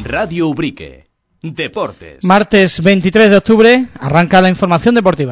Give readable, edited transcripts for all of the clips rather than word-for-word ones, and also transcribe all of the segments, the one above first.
Radio Ubrique. Deportes. Martes 23 de octubre arranca la información deportiva.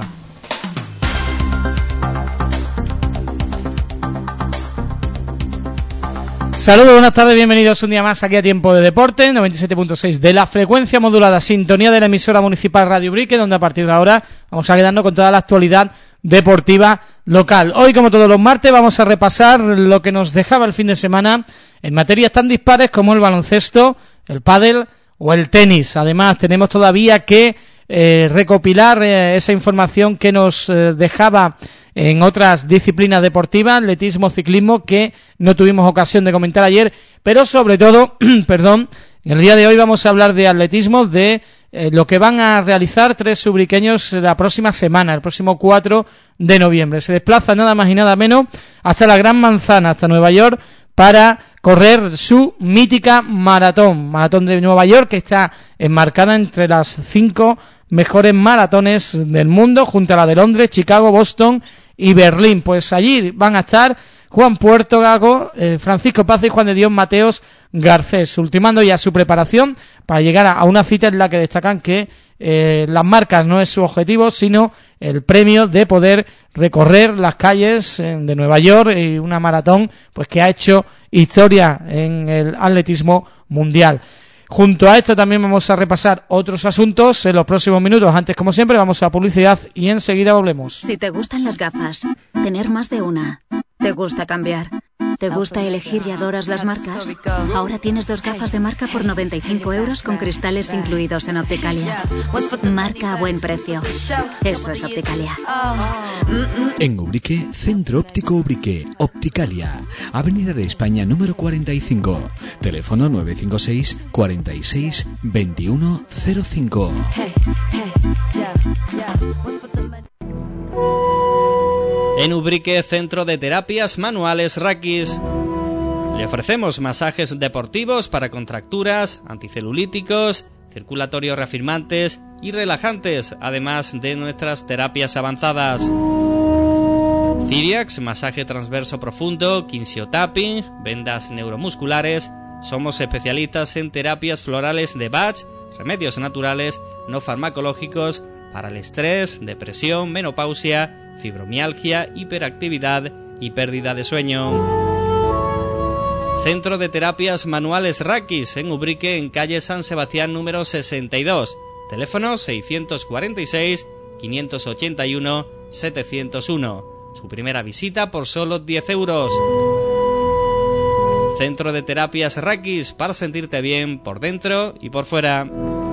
Saludos, buenas tardes, bienvenidos un día más aquí a Tiempo de Deporte, 97.6 de la frecuencia modulada, sintonía de la emisora municipal Radio Ubrique, donde a partir de ahora vamos a quedarnos con toda la actualidad deportiva local. Hoy, como todos los martes, vamos a repasar lo que nos dejaba el fin de semana en materias tan dispares como el baloncesto, el pádel o el tenis. Además, tenemos todavía que recopilar esa información que nos dejaba en otras disciplinas deportivas, atletismo, ciclismo, que no tuvimos ocasión de comentar ayer, pero sobre todo, en el día de hoy vamos a hablar de atletismo, de lo que van a realizar 3 ubriqueños la próxima semana, el próximo 4 de noviembre. Se desplaza nada más y nada menos hasta la Gran Manzana, hasta Nueva York, para correr su mítica maratón de Nueva York, que está enmarcada entre las 5 mejores maratones del mundo, junto a la de Londres, Chicago, Boston y Berlín. Pues allí van a estar Juan Puerto Gago, Francisco Paz y Juan de Dios Mateos Garcés, ultimando ya su preparación para llegar a una cita en la que destacan que las marcas no es su objetivo, sino el premio de poder recorrer las calles de Nueva York, y una maratón pues que ha hecho historia en el atletismo mundial. Junto a esto también vamos a repasar otros asuntos en los próximos minutos. Antes, como siempre, vamos a publicidad y enseguida volvemos. Si te gustan las gafas, tener más de una, te gusta cambiar, te gusta elegir y adoras las marcas, ahora tienes 2 gafas de marca por 95 € con cristales incluidos en Opticalia. Marca a buen precio. Eso es Opticalia. En Ubrique, Centro Óptico Ubrique, Opticalia, Avenida de España número 45, teléfono 956 46 21 05. En Ubrique, Centro de Terapias Manuales Rakis. Le ofrecemos masajes deportivos para contracturas, anticelulíticos, circulatorios reafirmantes y relajantes, además de nuestras terapias avanzadas. Ciriax, masaje transverso profundo, kinsiotapping, vendas neuromusculares. Somos especialistas en terapias florales de Bach, remedios naturales, no farmacológicos, para el estrés, depresión, menopausia, fibromialgia, hiperactividad y pérdida de sueño. Centro de Terapias Manuales Rakis, en Ubrique, en calle San Sebastián número 62. Teléfono 646 581 701. Su primera visita por solo 10 €. Centro de Terapias Rakis, para sentirte bien por dentro y por fuera.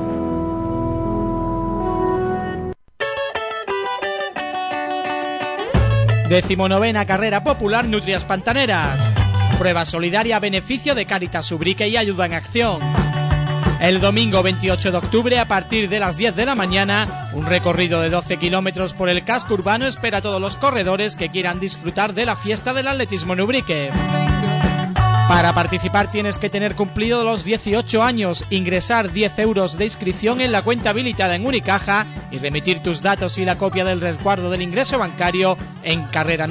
Decimonovena Carrera Popular Nutrias Pantaneras. Prueba solidaria a beneficio de Cáritas Ubrique y Ayuda en Acción. El domingo 28 de octubre, a partir de las 10 de la mañana, un recorrido de 12 kilómetros por el casco urbano espera a todos los corredores que quieran disfrutar de la fiesta del atletismo en Ubrique. Para participar tienes que tener cumplido los 18 años, ingresar 10 € de inscripción en la cuenta habilitada en Unicaja y remitir tus datos y la copia del resguardo del ingreso bancario en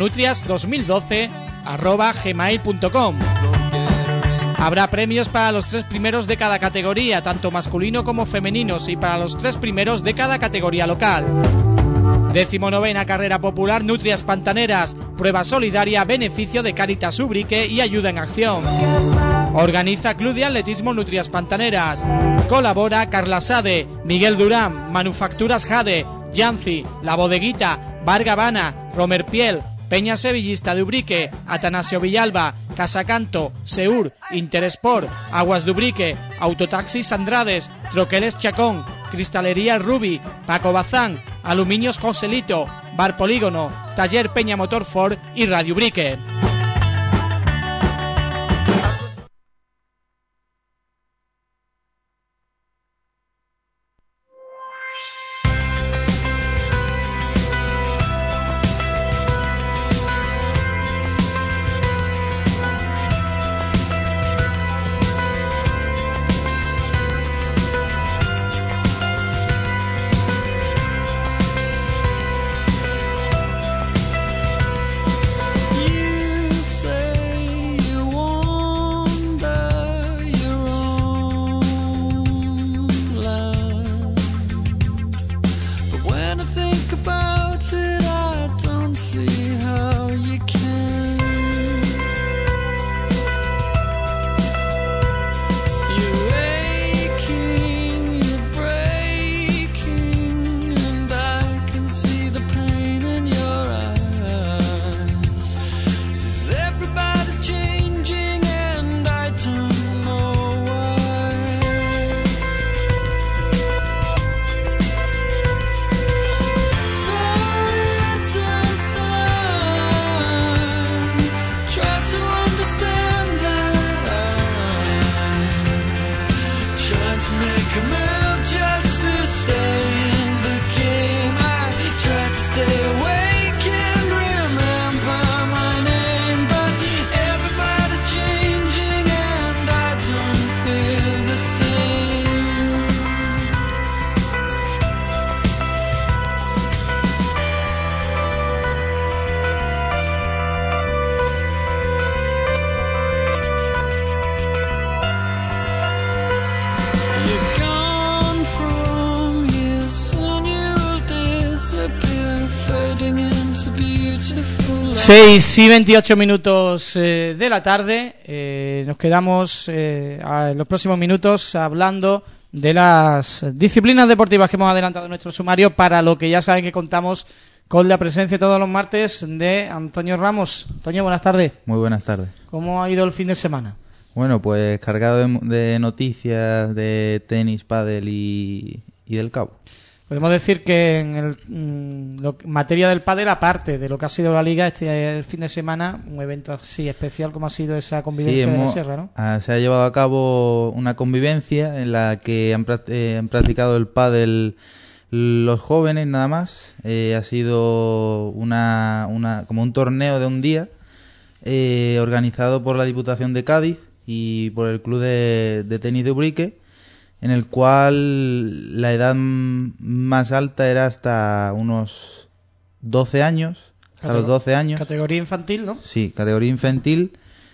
carreranutrias2012@gmail.com. Habrá premios para los 3 primeros de cada categoría, tanto masculino como femeninos, y para los 3 primeros de cada categoría local. 19ª Carrera Popular Nutrias Pantaneras, prueba solidaria a beneficio de Cáritas Ubrique y Ayuda en Acción. Organiza Club de Atletismo Nutrias Pantaneras. Colabora Carla Sade, Miguel Durán, Manufacturas Jade, Yancy, La Bodeguita, Bar Gavana, Romer Piel, Peña Sevillista de Ubrique, Atanasio Villalba, Casacanto, Seur, Interesport, Aguas de Ubrique, Autotaxis Andrades, Troqueles Chacón, Cristalería Rubi, Paco Bazán, Aluminios Joselito, Bar Polígono, Taller Peña Motor Ford y Radio Ubrique. You 6:28 de la tarde. Nos quedamos en los próximos minutos hablando de las disciplinas deportivas que hemos adelantado en nuestro sumario, para lo que ya saben que contamos con la presencia todos los martes de Antonio Ramos. Antonio, buenas tardes. Muy buenas tardes. ¿Cómo ha ido el fin de semana? Bueno, pues cargado de noticias de tenis, pádel y del cabo. Podemos decir que en materia del pádel, aparte de lo que ha sido la liga, el fin de semana, un evento así especial como ha sido esa convivencia de la Sierra, ¿no? Se ha llevado a cabo una convivencia en la que han practicado el pádel los jóvenes nada más. Ha sido como un torneo de un día organizado por la Diputación de Cádiz y por el Club de Tenis de Ubrique, en el cual la edad más alta era hasta unos 12 años, hasta los 12 años. Categoría infantil, ¿no? Sí, categoría infantil,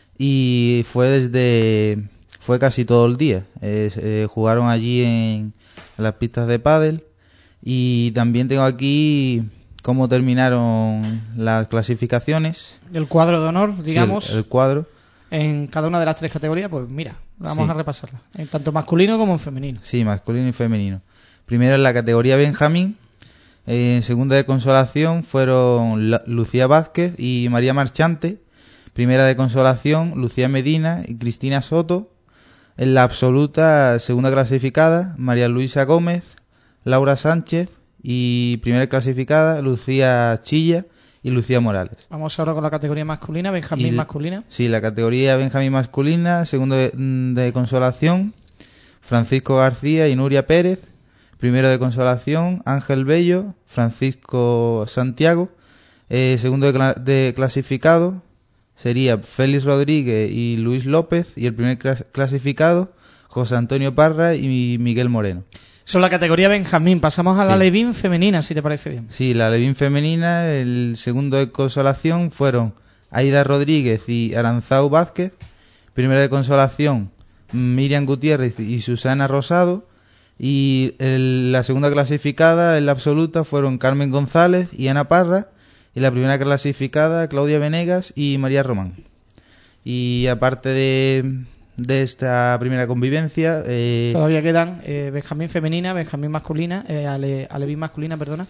y fue casi todo el día. Jugaron allí en las pistas de pádel, y también tengo aquí cómo terminaron las clasificaciones. El cuadro de honor, digamos. Sí, el cuadro. En cada una de las tres categorías, pues mira, vamos a repasarla. En tanto masculino como en femenino. Sí, masculino y femenino. Primero en la categoría Benjamín. En segunda de consolación fueron Lucía Vázquez y María Marchante. Primera de consolación, Lucía Medina y Cristina Soto. En la absoluta, segunda clasificada, María Luisa Gómez, Laura Sánchez. Y primera clasificada, Lucía Chilla y Lucía Morales. Vamos ahora con la categoría masculina, Benjamín masculina. Sí, la categoría Benjamín masculina, segundo de consolación, Francisco García y Nuria Pérez. Primero de consolación, Ángel Bello, Francisco Santiago. Segundo de clasificado sería Félix Rodríguez y Luis López. Y el primer clasificado, José Antonio Parra y Miguel Moreno. Son la categoría Benjamín. Pasamos a la Levín femenina, si te parece bien. Sí, la Levín femenina, el segundo de consolación fueron Aida Rodríguez y Aranzau Vázquez. Primero de consolación, Miriam Gutiérrez y Susana Rosado. Y la segunda clasificada en la absoluta fueron Carmen González y Ana Parra. Y la primera clasificada, Claudia Venegas y María Román. Y aparte de esta primera convivencia, todavía quedan Benjamín femenina, Benjamín masculina, Alevín masculina, perdona.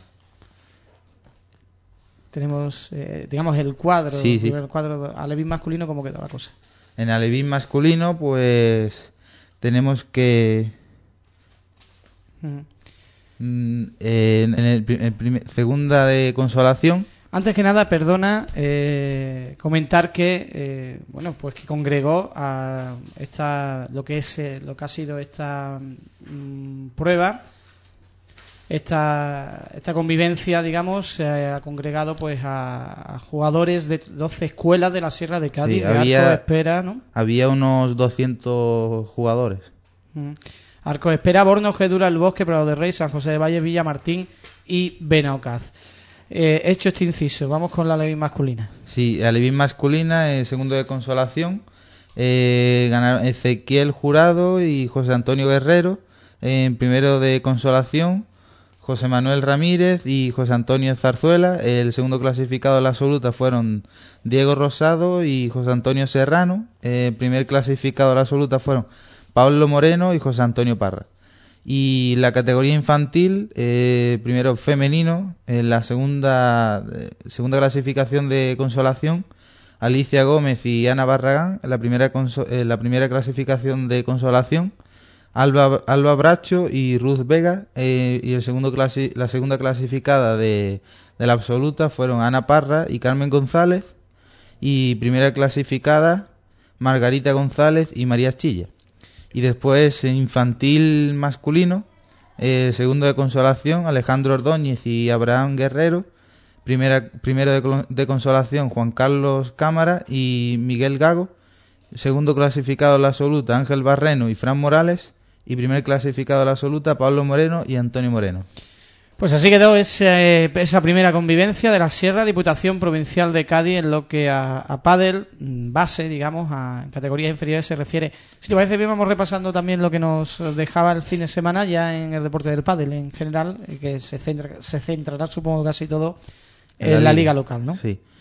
Tenemos, digamos, el cuadro, el cuadro Alevín masculino. ¿Cómo quedó la cosa? En Alevín masculino, pues tenemos que segunda de consolación. Antes que nada, perdona, comentar que pues que congregó a lo que ha sido esta prueba, esta convivencia, digamos, ha congregado pues a jugadores de 12 escuelas de la Sierra de Cádiz, de Arcos Espera, ¿no? Había unos 200 jugadores. Arcos Espera, Borno, Gedura, El Bosque, Prado de Rey, San José de Valle, Villamartín y Benaocaz. Hecho este inciso, vamos con la Levín masculina. Sí, la Levín masculina, segundo de consolación, ganaron Ezequiel Jurado y José Antonio Guerrero. En primero de consolación, José Manuel Ramírez y José Antonio Zarzuela. El segundo clasificado en la absoluta fueron Diego Rosado y José Antonio Serrano. El primer clasificado en la absoluta fueron Pablo Moreno y José Antonio Parra. Y la categoría infantil, primero femenino, en la segunda clasificación de consolación, Alicia Gómez y Ana Barragán. En la primera clasificación de consolación, Alba Bracho y Ruth Vega. Y la segunda clasificada de la absoluta fueron Ana Parra y Carmen González. Y primera clasificada, Margarita González y María Chilla. Y después infantil masculino, segundo de consolación, Alejandro Ordóñez y Abraham Guerrero. Primero de consolación, Juan Carlos Cámara y Miguel Gago. Segundo clasificado en la absoluta, Ángel Barreno y Fran Morales. Y primer clasificado en la absoluta, Pablo Moreno y Antonio Moreno. Pues así quedó esa primera convivencia de la Sierra, Diputación Provincial de Cádiz, en lo que a pádel base, digamos, a categorías inferiores se refiere. Si te parece bien, vamos repasando también lo que nos dejaba el fin de semana ya en el deporte del pádel en general, que se centrará, supongo, casi todo en la liga local, ¿no? Sí.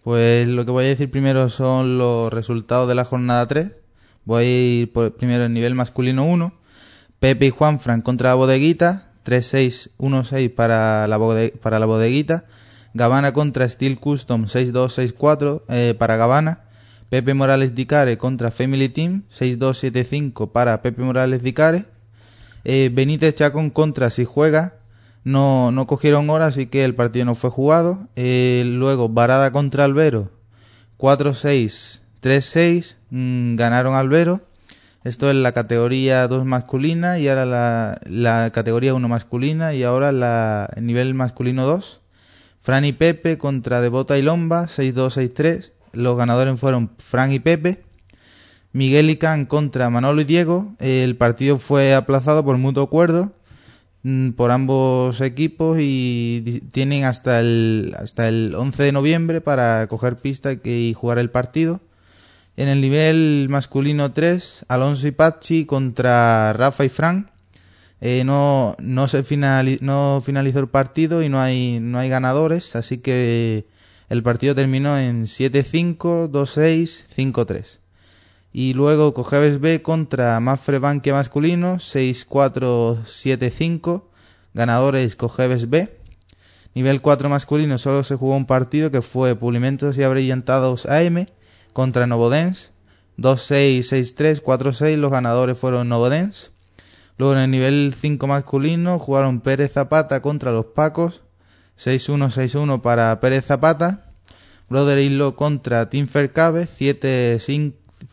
Pues lo que voy a decir primero son los resultados de la jornada 3. Voy a ir primero en nivel masculino 1. Pepe y Juanfran contra la Bodeguita. 3-6, 1-6 para la Bodeguita. Gavana contra Steel Custom. 6-2, 6-4 para Gavana. Pepe Morales Dicare contra Family Team. 6-2, 7-5 para Pepe Morales Dicare. Benítez Chacón contra Si Juega. No cogieron hora, así que el partido no fue jugado. Luego Varada contra Albero. 4-6, 3-6. Ganaron Albero. Esto es la categoría 2 masculina y ahora la categoría 1 masculina y ahora el nivel masculino 2. Fran y Pepe contra Devota y Lomba, 6-2, 6-3. Los ganadores fueron Fran y Pepe. Miguel y Can contra Manolo y Diego. El partido fue aplazado por mutuo acuerdo por ambos equipos y tienen hasta el 11 de noviembre para coger pista y jugar el partido. En el nivel masculino 3, Alonso y Pachi contra Rafa y Fran. No finalizó el partido y no hay ganadores, así que el partido terminó en 7-5, 2-6, 5-3. Y luego Cojeves B contra Mafre Bankia masculino, 6-4, 7-5. Ganadores Cojeves B. Nivel 4 masculino solo se jugó un partido que fue Pulimentos y Abrillantados AM contra Novodense, 2-6, 6-3, 4-6, los ganadores fueron Novodense. Luego en el nivel 5 masculino jugaron Pérez Zapata contra los Pacos, 6-1, 6-1 para Pérez Zapata. Brother Islo contra Team Fercabe, 7-5,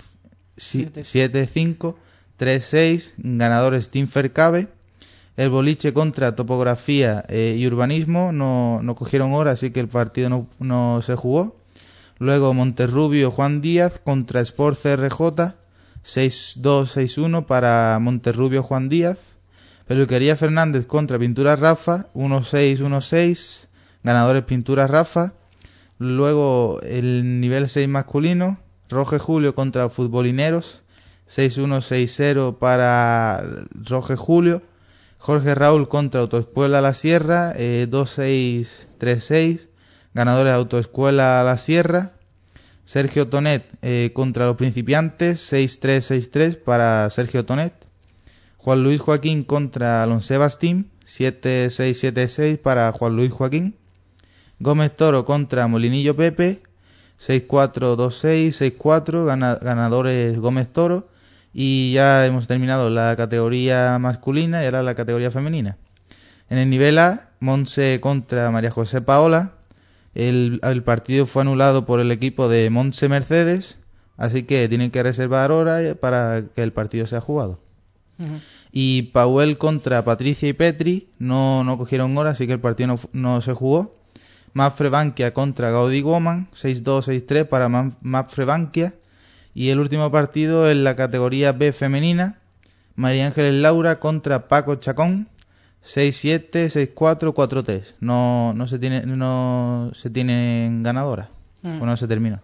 3-6, ganadores Team Fercabe. El Boliche contra Topografía y Urbanismo, no cogieron hora, así que el partido no se jugó. Luego Monterrubio Juan Díaz contra Sport CRJ, 6-2, 6-1 para Monterrubio Juan Díaz. Peluquería Fernández contra Pintura Rafa, 1-6, 1-6, ganadores Pintura Rafa. Luego el nivel 6 masculino, Roge Julio contra Futbolineros, 6-1, 6-0 para Roge Julio. Jorge Raúl contra Autoescuela La Sierra, 2-6, 3-6. Ganadores Autoescuela La Sierra. Sergio Tonet contra los Principiantes, 6-3, 6-3 para Sergio Tonet. Juan Luis Joaquín contra Alonsebas Team, 7-6, 7-6 para Juan Luis Joaquín. Gómez Toro contra Molinillo Pepe, 6-4, 2-6, 6-4, ganadores Gómez Toro. Y ya hemos terminado la categoría masculina y ahora la categoría femenina. En el nivel A, Montse contra María José Paola. El partido fue anulado por el equipo de Montse Mercedes, así que tienen que reservar hora para que el partido sea jugado. Uh-huh. Y Pauel contra Patricia y Petri no cogieron hora, así que el partido no se jugó. Mafre Bankia contra Gaudí Woman, 6-2, 6-3 para Mafre Bankia. Y el último partido en la categoría B femenina, María Ángeles Laura contra Paco Chacón, 6-7, 6-4, 4-3. No se tienen ganadoras. Pues no se terminó.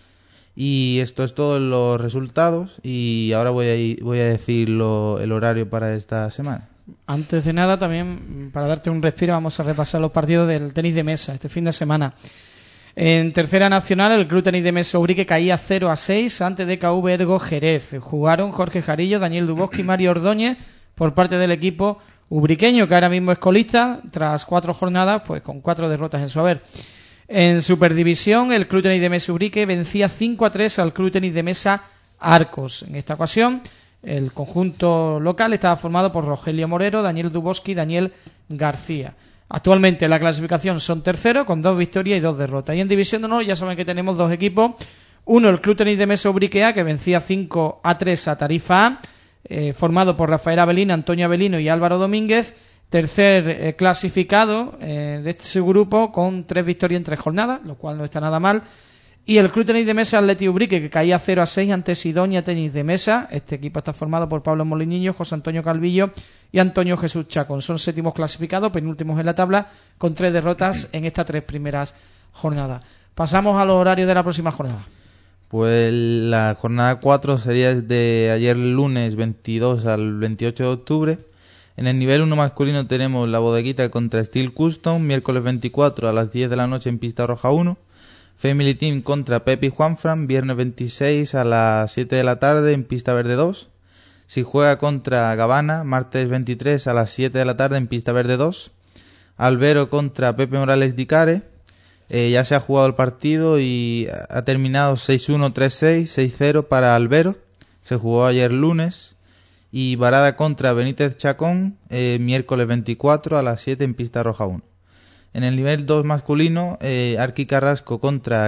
Y esto es todo los resultados. Y ahora voy a decir el horario para esta semana. Antes de nada, también para darte un respiro, vamos a repasar los partidos del tenis de mesa este fin de semana. En tercera nacional, el Club Tenis de Mesa Ubrique caía 0-6 ante DKV Ergo Jerez. Jugaron Jorge Jarillo, Daniel Duboschi y Mario Ordóñez por parte del equipo ubriqueño, que ahora mismo es colista, tras 4 jornadas, pues con 4 derrotas en su haber. En Superdivisión, el Club Tenis de Mesa Ubrique vencía 5-3 al Club Tenis de Mesa Arcos. En esta ocasión, el conjunto local estaba formado por Rogelio Morero, Daniel Duboschi y Daniel García. Actualmente en la clasificación son terceros con 2 victorias y 2 derrotas. Y en División de Honor ya saben que tenemos 2 equipos. Uno, el Club Tenis de Mesa Ubrique A, que vencía 5-3 a Tarifa A, formado por Rafael Avelino, Antonio Avelino y Álvaro Domínguez. Tercer clasificado de este grupo con 3 victorias en 3 jornadas, lo cual no está nada mal. Y el Club Tenis de Mesa Atleti Ubrique, que caía 0-6 ante Sidonia Tenis de Mesa. Este equipo está formado por Pablo Molinillo, José Antonio Calvillo y Antonio Jesús Chacón. Son séptimos clasificados, penúltimos en la tabla, con 3 derrotas en estas 3 primeras jornadas. Pasamos a los horarios de la próxima jornada. Pues la jornada 4 sería desde ayer lunes 22 al 28 de octubre. En el nivel 1 masculino tenemos la Bodeguita contra Steel Custom, miércoles 24 a las 10 de la noche en Pista Roja 1. Family Team contra Pepe y Juanfran, viernes 26 a las 7 de la tarde en pista verde 2. Si juega contra Gavana, martes 23 a las 7 de la tarde en pista verde 2. Albero contra Pepe Morales Dicare. Ya se ha jugado el partido y ha terminado 6-1, 3-6, 6-0 para Albero. Se jugó ayer lunes. Y Varada contra Benítez Chacón, miércoles 24 a las 7 en pista roja 1. En el nivel 2 masculino, Arqui Carrasco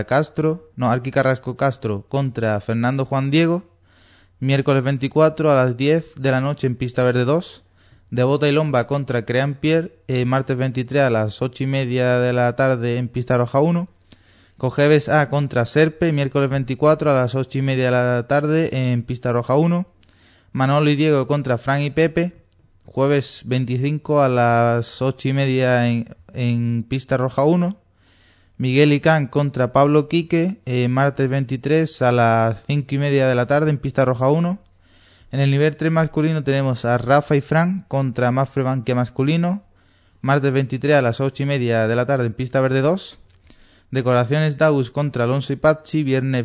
Castro contra Fernando Juan Diego, miércoles 24 a las 10 de la noche en pista verde 2. Devota y Lomba contra Crean Pierre, martes 23 a las 8:30 de la tarde en pista roja 1. Cojeves A contra Serpe, miércoles 24 a las 8:30 de la tarde en pista roja 1. Manolo y Diego contra Fran y Pepe, jueves 25 a las 8:30 en pista roja 1. Miguel y Can contra Pablo Quique, martes 23 a las 5:30 de la tarde en pista roja 1. En el nivel 3 masculino tenemos a Rafa y Fran contra Mafre Bankia masculino, martes 23 a las 8:30 de la tarde en pista verde 2. Decoraciones Daus contra Alonso y Pachi, viernes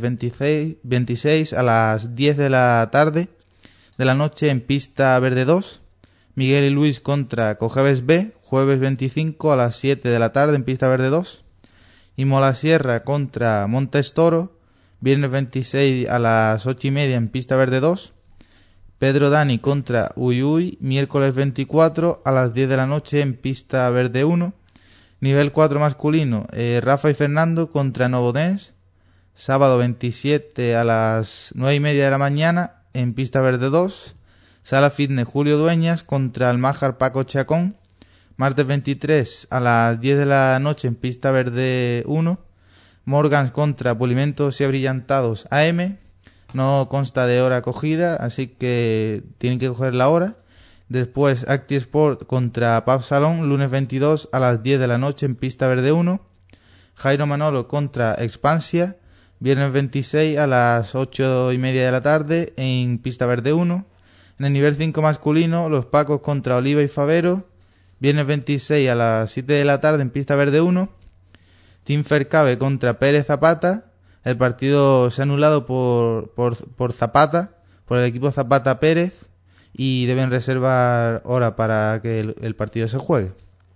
26 a las 10 de la tarde de la noche en pista verde 2. Miguel y Luis contra Cojeves B, jueves 25 a las 7 de la tarde en pista verde 2. Y Molasierra contra Montes Toro, viernes 26 a las 8:30 en pista verde 2. Pedro Dani contra Uyuy, miércoles 24 a las 10 de la noche en pista verde 1. Nivel 4 masculino, Rafa y Fernando contra Novodense, sábado 27 a las 9:30 de la mañana en pista verde 2. Sala Fitness Julio Dueñas contra Almájar Paco Chacón, martes 23 a las 10 de la noche en pista verde 1. Morgans contra Pulimentos y Abrillantados AM, no consta de hora cogida, así que tienen que coger la hora. Después Acti Sport contra Pub Salón, lunes 22 a las 10 de la noche en pista verde 1. Jairo Manolo contra Expansia, viernes 26 a las 8:30 de la tarde en pista verde 1. En el nivel 5 masculino, Los Pacos contra Oliva y Favero, viernes 26 a las 7 de la tarde en pista verde 1. Team Fercabe contra Pérez Zapata. El partido se ha anulado por Zapata, por el equipo Zapata Pérez, y deben reservar hora para que el partido se juegue.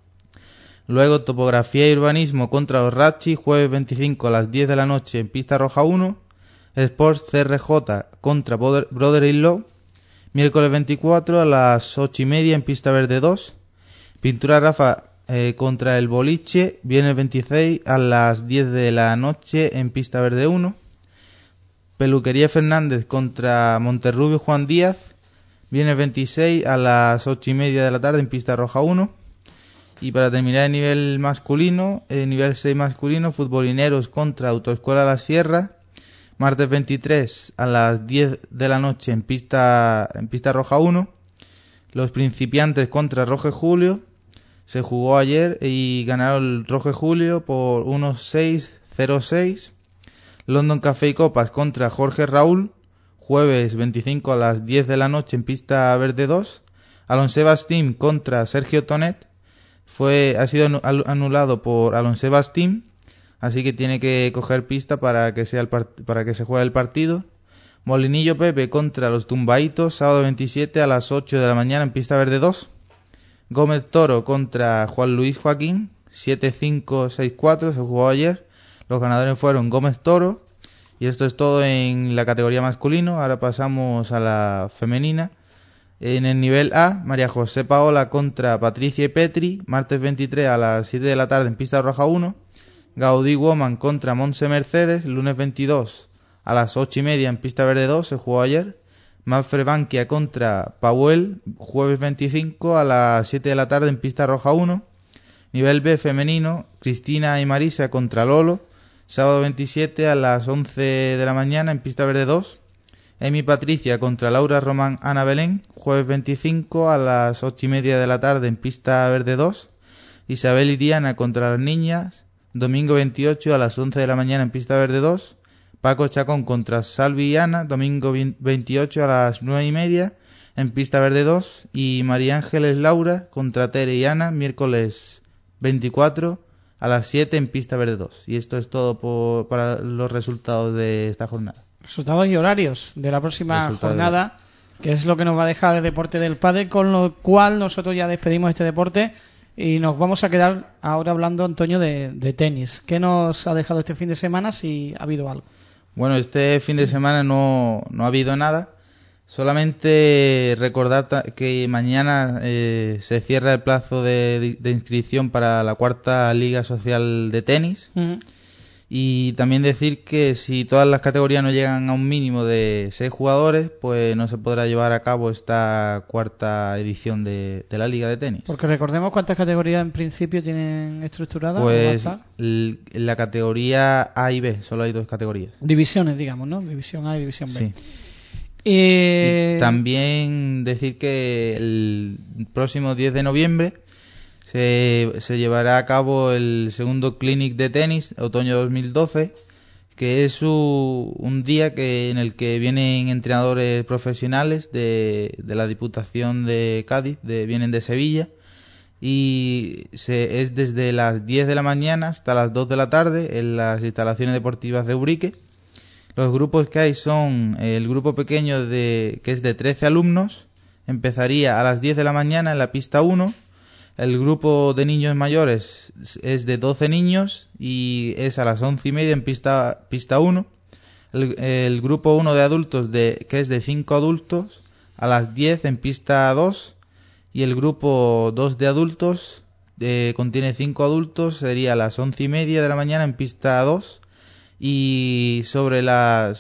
Luego Topografía y Urbanismo contra los Rachi, jueves 25 a las 10 de la noche en pista roja 1. Sports CRJ contra Brother-in-Law, miércoles 24 a las 8:30 en pista verde 2. Pintura Rafa contra el Boliche, viernes 26 a las 10 de la noche en pista verde 1. Peluquería Fernández contra Monterrubio Juan Díaz, viernes 26 a las 8:30 de la tarde en pista roja 1. Y para terminar el nivel masculino, nivel 6 masculino, Futbolineros contra Autoescuela La Sierra, martes 23 a las 10 de la noche en pista roja 1. Los Principiantes contra Roge Julio, se jugó ayer y ganaron el Roge Julio por 1-6-0-6. London Café y Copas contra Jorge Raúl, jueves 25 a las 10 de la noche en pista verde 2. Alonsebas Team contra Sergio Tonet, ha sido anulado por Alonsebas Team, así que tiene que coger pista para que se juegue el partido. Molinillo Pepe contra los Tumbaitos, sábado 27 a las 8 de la mañana en pista verde 2. Gómez Toro contra Juan Luis Joaquín, 7-5-6-4, se jugó ayer. Los ganadores fueron Gómez Toro. Y esto es todo en la categoría masculino. Ahora pasamos a la femenina. En el nivel A, María José Paola contra Patricia y Petri, martes 23 a las 7 de la tarde en pista roja 1. Gaudí Woman contra Monse Mercedes, lunes 22 a las 8:30 en pista verde 2, se jugó ayer. Mafre Bankia contra Pauel, jueves 25 a las 7 de la tarde en pista roja 1. Nivel B femenino, Cristina y Marisa contra Lolo, sábado 27 a las 11 de la mañana en pista verde 2. Emi Patricia contra Laura Román Ana Belén, jueves 25 a las 8:30 de la tarde en pista verde 2. Isabel y Diana contra las niñas, domingo 28 a las 11 de la mañana en pista verde 2. Paco Chacón contra Salvi y Ana, domingo 28 a las 9:30 en pista verde 2. Y María Ángeles Laura contra Tere y Ana, miércoles 24 a las 7 en pista verde 2. Y esto es todo para los resultados de esta jornada. Resultados y horarios de la próxima jornada, que es lo que nos va a dejar el deporte del pádel, con lo cual nosotros ya despedimos este deporte y nos vamos a quedar ahora hablando, Antonio, de tenis. ¿Qué nos ha dejado este fin de semana, si ha habido algo? Bueno, este fin de semana no ha habido nada. Solamente recordar que mañana se cierra el plazo de inscripción para la 4ª Liga Social de Tenis. Y también decir que si todas las categorías no llegan a un mínimo de 6 jugadores, pues no se podrá llevar a cabo esta 4ª edición de la Liga de Tenis. Porque recordemos cuántas categorías en principio tienen estructuradas. Pues la categoría A y B, solo hay 2 categorías. Divisiones, digamos, ¿no? División A y División B. Sí. Y también decir que el próximo 10 de noviembre se llevará a cabo el segundo Clinic de tenis, otoño 2012, que es un día en el que vienen entrenadores profesionales de la Diputación de Cádiz, vienen de Sevilla, y es desde las 10 de la mañana hasta las 2 de la tarde en las instalaciones deportivas de Ubrique. Los grupos que hay son el grupo pequeño que es de 13 alumnos, empezaría a las 10 de la mañana en la pista 1. El grupo de niños mayores es de 12 niños y es a las 11:30 en pista 1. El grupo 1 de adultos que es de 5 adultos a las 10 en pista 2. Y el grupo 2 de adultos contiene 5 adultos, sería a las 11:30 de la mañana en pista 2. Y sobre la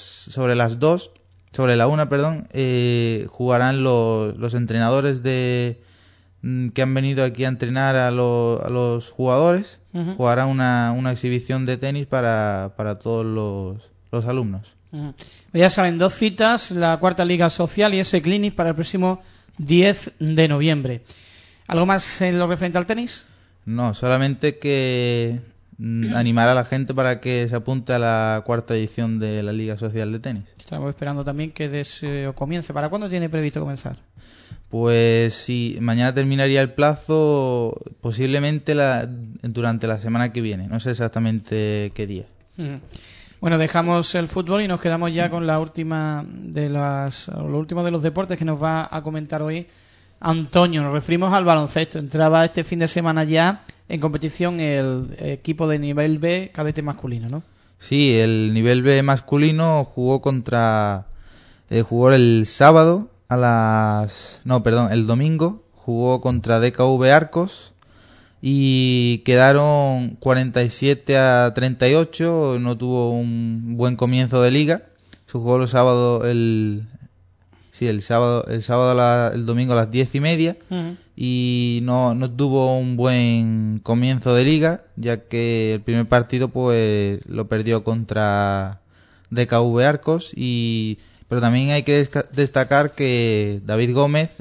1, jugarán los entrenadores que han venido aquí a entrenar a los jugadores. Uh-huh. Jugarán una exhibición de tenis para todos los alumnos. Uh-huh. Ya saben, 2 citas, la 4ª Liga Social y ese clinic para el próximo 10 de noviembre. ¿Algo más en lo referente al tenis? No, solamente que animar a la gente para que se apunte a la 4ª edición de la Liga Social de Tenis. Estamos esperando también que comience. ¿Para cuándo tiene previsto comenzar? Pues sí, mañana terminaría el plazo, posiblemente durante la semana que viene. No sé exactamente qué día. Bueno, dejamos el fútbol y nos quedamos ya con lo último de los deportes que nos va a comentar hoy Antonio. Nos referimos al baloncesto. Entraba este fin de semana ya en competición el equipo de nivel B cadete masculino, ¿no? Sí, el nivel B masculino jugó el sábado el domingo jugó contra DKV Arcos y quedaron 47-38, no tuvo un buen comienzo de liga. Se jugó el domingo a las 10:30. Uh-huh. Y no tuvo un buen comienzo de liga, ya que el primer partido pues lo perdió contra DKV Arcos. Pero también hay que destacar que David Gómez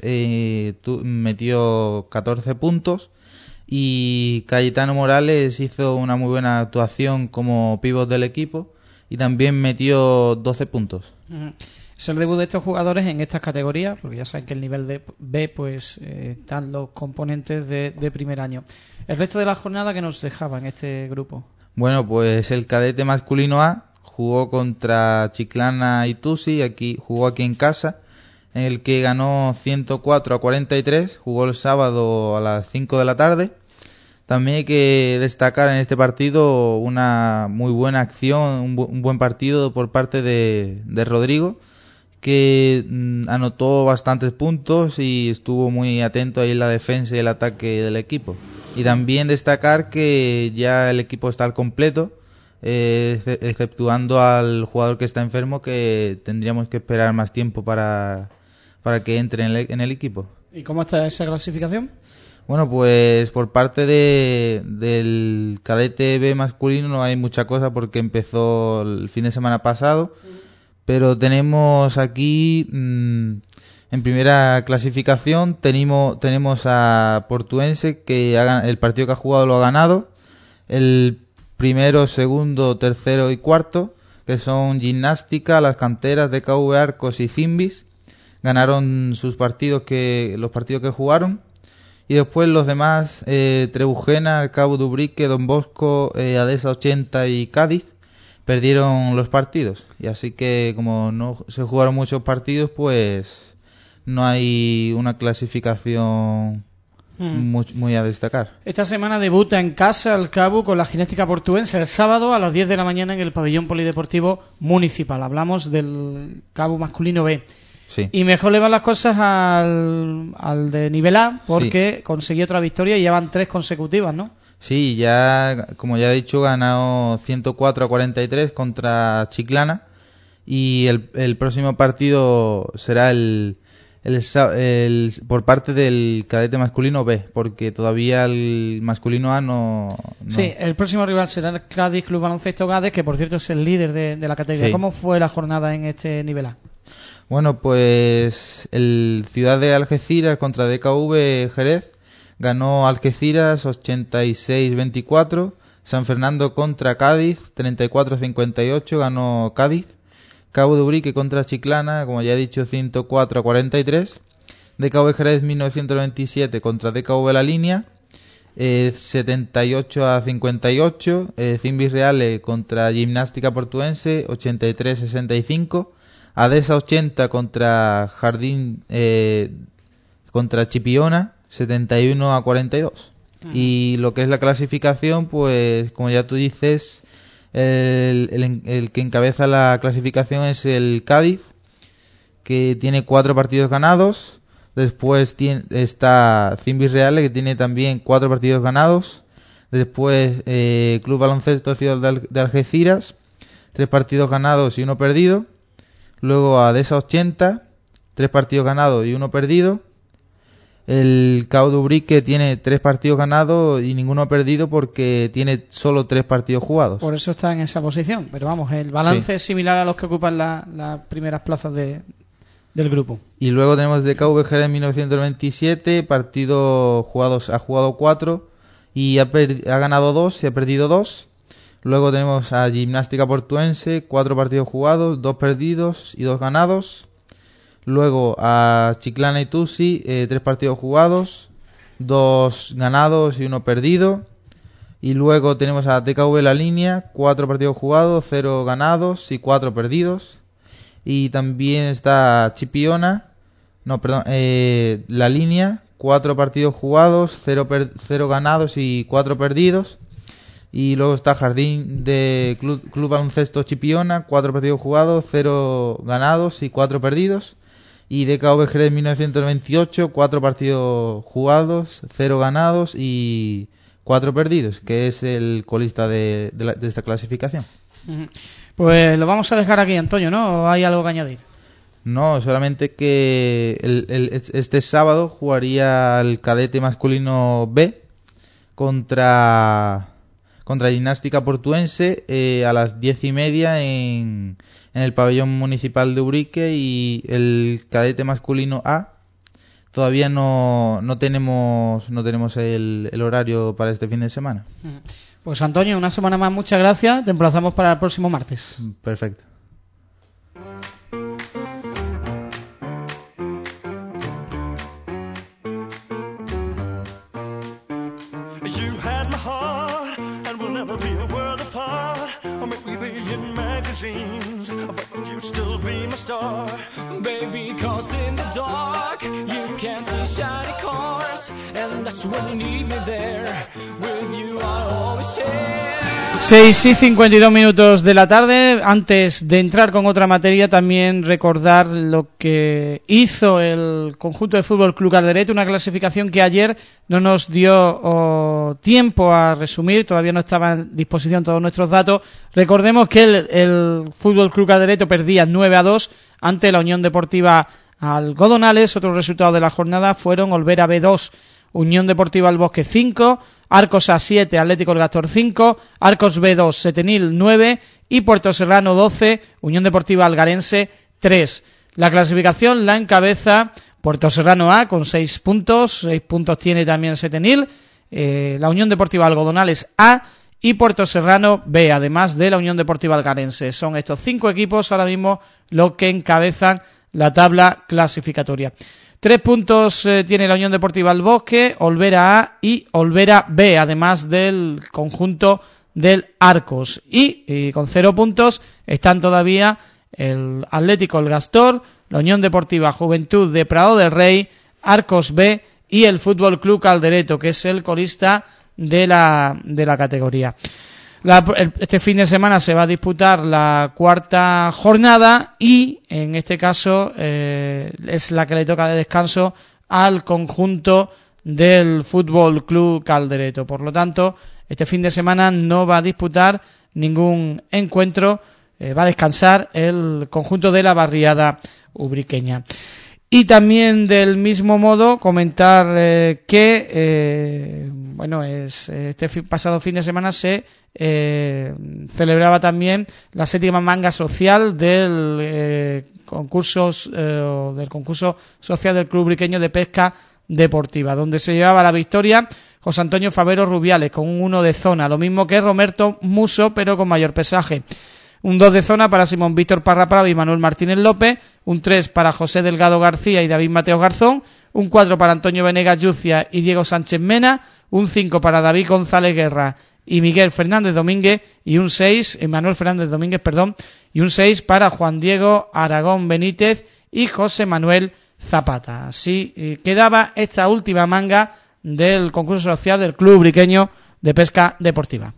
metió 14 puntos y Cayetano Morales hizo una muy buena actuación como pívot del equipo y también metió 12 puntos. Uh-huh. Es el debut de estos jugadores en estas categorías, porque ya saben que el nivel de B pues están los componentes de primer año. El resto de la jornada, ¿qué nos dejaba en este grupo? Bueno, pues el cadete masculino A jugó contra Chiclana y Tusi, jugó aquí en casa, en el que ganó 104-43, jugó el sábado a las 5 de la tarde. También hay que destacar en este partido una muy buena acción, un buen partido por parte de Rodrigo, que anotó bastantes puntos y estuvo muy atento ahí en la defensa y el ataque del equipo. Y también destacar que ya el equipo está al completo, exceptuando al jugador que está enfermo, que tendríamos que esperar más tiempo para que entre en el equipo. ¿Y cómo está esa clasificación? Bueno, pues por parte del cadete B masculino no hay mucha cosa porque empezó el fin de semana pasado. Pero tenemos aquí, en primera clasificación, tenemos a Portuense, que el partido que ha jugado lo ha ganado. El primero, segundo, tercero y cuarto, que son Gimnástica, Las Canteras, DKV Arcos y Cimbis, ganaron los partidos que jugaron. Y después los demás, Trebujena, Arcabo de Ubrique, Don Bosco, Adesa 80 y Cádiz, perdieron los partidos. Y así que como no se jugaron muchos partidos, pues no hay una clasificación muy a destacar. Esta semana debuta en casa el Cabo con la Gimnástica Portuense el sábado a las 10 de la mañana en el pabellón polideportivo municipal. Hablamos del Cabo masculino B. Sí. Y mejor le van las cosas al de nivel A, porque consiguió otra victoria y llevan 3 consecutivas, ¿no? Sí, ya, como ya he dicho, ganó 104-43 contra Chiclana, y el próximo partido será el por parte del cadete masculino B, porque todavía el masculino A no... Sí, el próximo rival será el Cádiz Club Baloncesto Gades, que por cierto es el líder de la categoría. Sí. ¿Cómo fue la jornada en este nivel A? Bueno, pues el Ciudad de Algeciras contra DKV Jerez ganó Algeciras 86-24. San Fernando contra Cádiz 34-58, ganó Cádiz. Cabo de Ubrique contra Chiclana, como ya he dicho, 104-43. DKV Jerez 1997 contra DKV La Línea, 78-58. Cimbis Reale contra Gimnástica Portuense 83-65. Adesa 80 contra Jardín contra Chipiona 71-42. Y lo que es la clasificación, pues como ya tú dices, el que encabeza la clasificación es el Cádiz, que tiene 4 partidos ganados. Después está Cimbis Reale, que tiene también 4 partidos ganados. Después Club Baloncesto Ciudad de Algeciras, 3 partidos ganados y 1 perdido. Luego Adesa 80, 3 partidos ganados y 1 perdido. El Cabo de Ubrique tiene 3 partidos ganados y ninguno perdido porque tiene solo 3 partidos jugados. Por eso está en esa posición. Pero vamos, el balance es similar a los que ocupan las primeras plazas del grupo. Y luego tenemos de Cabo Jerez en 1997, partidos jugados, ha jugado 4 y ha ganado 2 y ha perdido 2. Luego tenemos a Gimnástica Portuense, 4 partidos jugados, 2 perdidos y 2 ganados. Luego a Chiclana y Tusi, 3 partidos jugados, 2 ganados y 1 perdido. Y luego tenemos a DKV La Línea, 4 partidos jugados, 0 ganados y 4 perdidos. Y también está Chipiona, La Línea, 4 partidos jugados, 0 ganados y 4 perdidos. Y luego está Jardín de Club Baloncesto Chipiona, 4 partidos jugados, 0 ganados y 4 perdidos. Y DKV Jerez 1998, 4 partidos jugados, 0 ganados y 4 perdidos, que es el colista de esta clasificación. Pues lo vamos a dejar aquí, Antonio, ¿no? ¿O hay algo que añadir? No, solamente que este sábado jugaría el cadete masculino B contra Gimnástica Portuense a las 10:30 en el pabellón municipal de Ubrique, y el cadete masculino A todavía no tenemos el horario para este fin de semana. Pues Antonio, una semana más, muchas gracias. Te emplazamos para el próximo martes. Perfecto. Baby, 'cause in the dark you can't see shiny cars, and that's when you need me there. With you I'll always share. 6:52 de la tarde. Antes de entrar con otra materia, también recordar lo que hizo el conjunto de Fútbol Club Calderete, una clasificación que ayer no nos dio tiempo a resumir, todavía no estaba en disposición todos nuestros datos. Recordemos que el Fútbol Club Calderete perdía 9-2 ante la Unión Deportiva Algodonales. Otros resultados de la jornada fueron Olvera B2, Unión Deportiva El Bosque 5, Arcos A7, Atlético El Gastor 5, Arcos B2, Setenil 9 y Puerto Serrano 12, Unión Deportiva Algarense 3. La clasificación la encabeza Puerto Serrano A con 6 puntos, 6 puntos tiene también Setenil, la Unión Deportiva Algodonales A y Puerto Serrano B, además de la Unión Deportiva Algarense. Son estos 5 equipos ahora mismo los que encabezan la tabla clasificatoria. 3 puntos tiene la Unión Deportiva El Bosque, Olvera A y Olvera B, además del conjunto del Arcos. Y con 0 puntos están todavía el Atlético El Gastor, la Unión Deportiva Juventud de Prado del Rey, Arcos B y el Fútbol Club Caldereto, que es el colista de la categoría. Este fin de semana se va a disputar la 4ª jornada y en este caso es la que le toca de descanso al conjunto del Fútbol Club Caldereto. Por lo tanto, este fin de semana no va a disputar ningún encuentro, va a descansar el conjunto de la barriada ubriqueña. Y también del mismo modo comentar que este pasado fin de semana se celebraba también la 7ª manga social del concurso social del Club Ubriqueño de Pesca Deportiva, donde se llevaba la victoria José Antonio Favero Rubiales con un 1 de zona, lo mismo que Roberto Muso, pero con mayor pesaje. Un 2 de zona para Simón Víctor Parra Prado y Manuel Martínez López, un 3 para José Delgado García y David Mateo Garzón, un 4 para Antonio Venegas Yucia y Diego Sánchez Mena, un 5 para David González Guerra y Miguel Fernández Domínguez y un 6, Manuel Fernández Domínguez, y un 6 para Juan Diego Aragón Benítez y José Manuel Zapata. Así quedaba esta última manga del concurso social del Club Ubriqueño de Pesca Deportiva.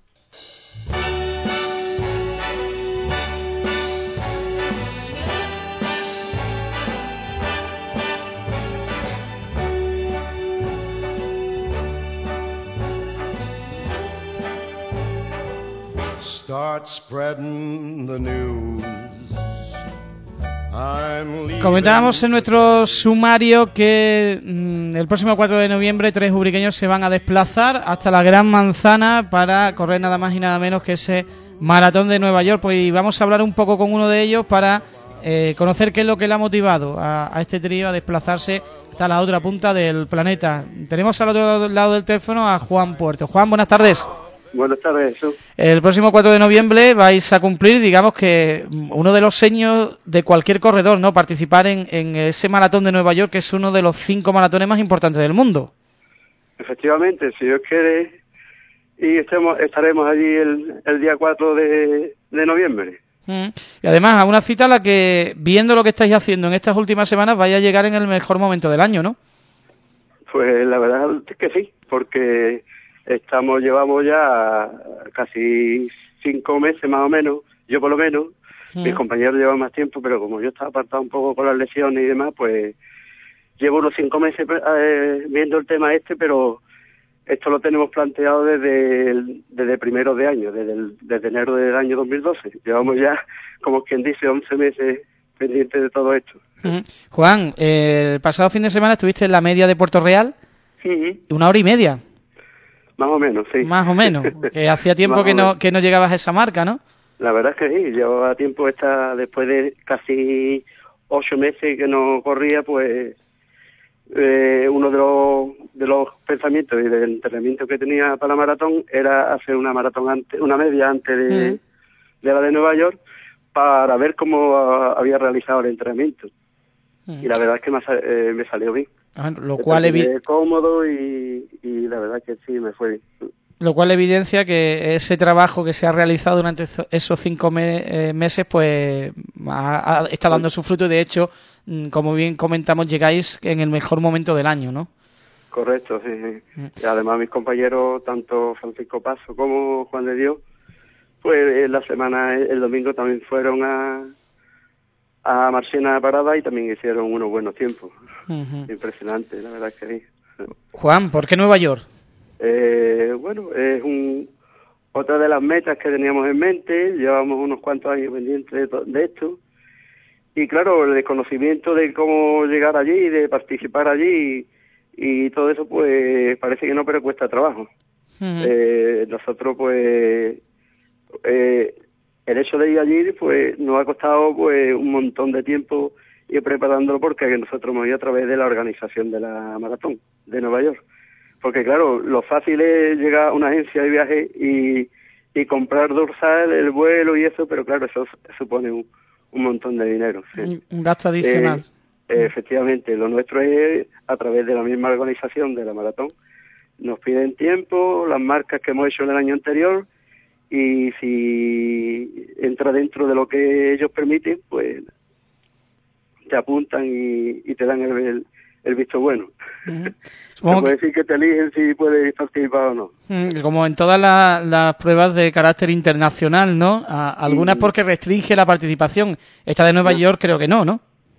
Comentábamos en nuestro sumario que el próximo 4 de noviembre 3 ubriqueños se van a desplazar hasta la Gran Manzana para correr nada más y nada menos que ese maratón de Nueva York. Pues vamos a hablar un poco con uno de ellos para conocer qué es lo que le ha motivado a este trío a desplazarse hasta la otra punta del planeta. Tenemos al otro lado del teléfono a Juan Puerto. Juan, buenas tardes. Buenas tardes, Jesús. El próximo 4 de noviembre vais a cumplir, digamos que uno de los sueños de cualquier corredor, ¿no? Participar en ese maratón de Nueva York, que es uno de los 5 maratones más importantes del mundo. Efectivamente, si Dios quiere, y estaremos allí el día 4 de noviembre. Y además a una cita a la que, viendo lo que estáis haciendo en estas últimas semanas, vaya a llegar en el mejor momento del año, ¿no? Pues la verdad es que sí, porque llevamos ya casi 5 meses más o menos, yo por lo menos, mis compañeros llevan más tiempo, pero como yo estaba apartado un poco con las lesiones y demás, pues llevo unos 5 meses viendo el tema pero esto lo tenemos planteado desde primeros de año, desde enero del año 2012. Llevamos ya, como quien dice, 11 meses pendientes de todo esto. Juan, el pasado fin de semana estuviste en la media de Puerto Real, 1 hora y media. Más o menos, sí. Más o menos, que hacía tiempo que no llegabas a esa marca, ¿no? La verdad es que sí, llevaba tiempo después de casi 8 meses que no corría, pues uno de los pensamientos y del entrenamiento que tenía para la maratón era hacer una media antes de la de Nueva York para ver cómo había realizado el entrenamiento. Y la verdad es que me salió bien. Lo cual cómodo y la verdad que sí me fue bien. Lo cual evidencia que ese trabajo que se ha realizado durante esos 5 meses pues está dando su fruto y de hecho, como bien comentamos, llegáis en el mejor momento del año, ¿no? Correcto, sí. Y además mis compañeros, tanto Francisco Paso como Juan de Dios, pues el domingo también fueron a Marchena Parada y también hicieron unos buenos tiempos. Impresionante, la verdad es que sí. Juan, ¿por qué Nueva York? Bueno, es otra de las metas que teníamos en mente. Llevamos unos cuantos años pendientes de esto. Y claro, el desconocimiento de cómo llegar allí, de participar allí y todo eso, pues parece que no, pero cuesta trabajo. Nosotros, pues, el hecho de ir allí, pues, nos ha costado pues un montón de tiempo ir preparándolo porque nosotros hemos ido a través de la organización de la maratón de Nueva York. Porque claro, lo fácil es llegar a una agencia de viaje y comprar dorsal, el vuelo y eso, pero claro, eso supone un montón de dinero. Sí. Un gasto adicional. Efectivamente, lo nuestro es a través de la misma organización de la maratón. Nos piden tiempo, las marcas que hemos hecho en el año anterior, y si entra dentro de lo que ellos permiten, pues te apuntan y te dan el visto bueno. Se puede decir que te eligen si puedes participar o no. Como en todas las pruebas de carácter internacional, ¿no? Algunas porque restringe la participación. Esta de Nueva York creo que no, ¿no?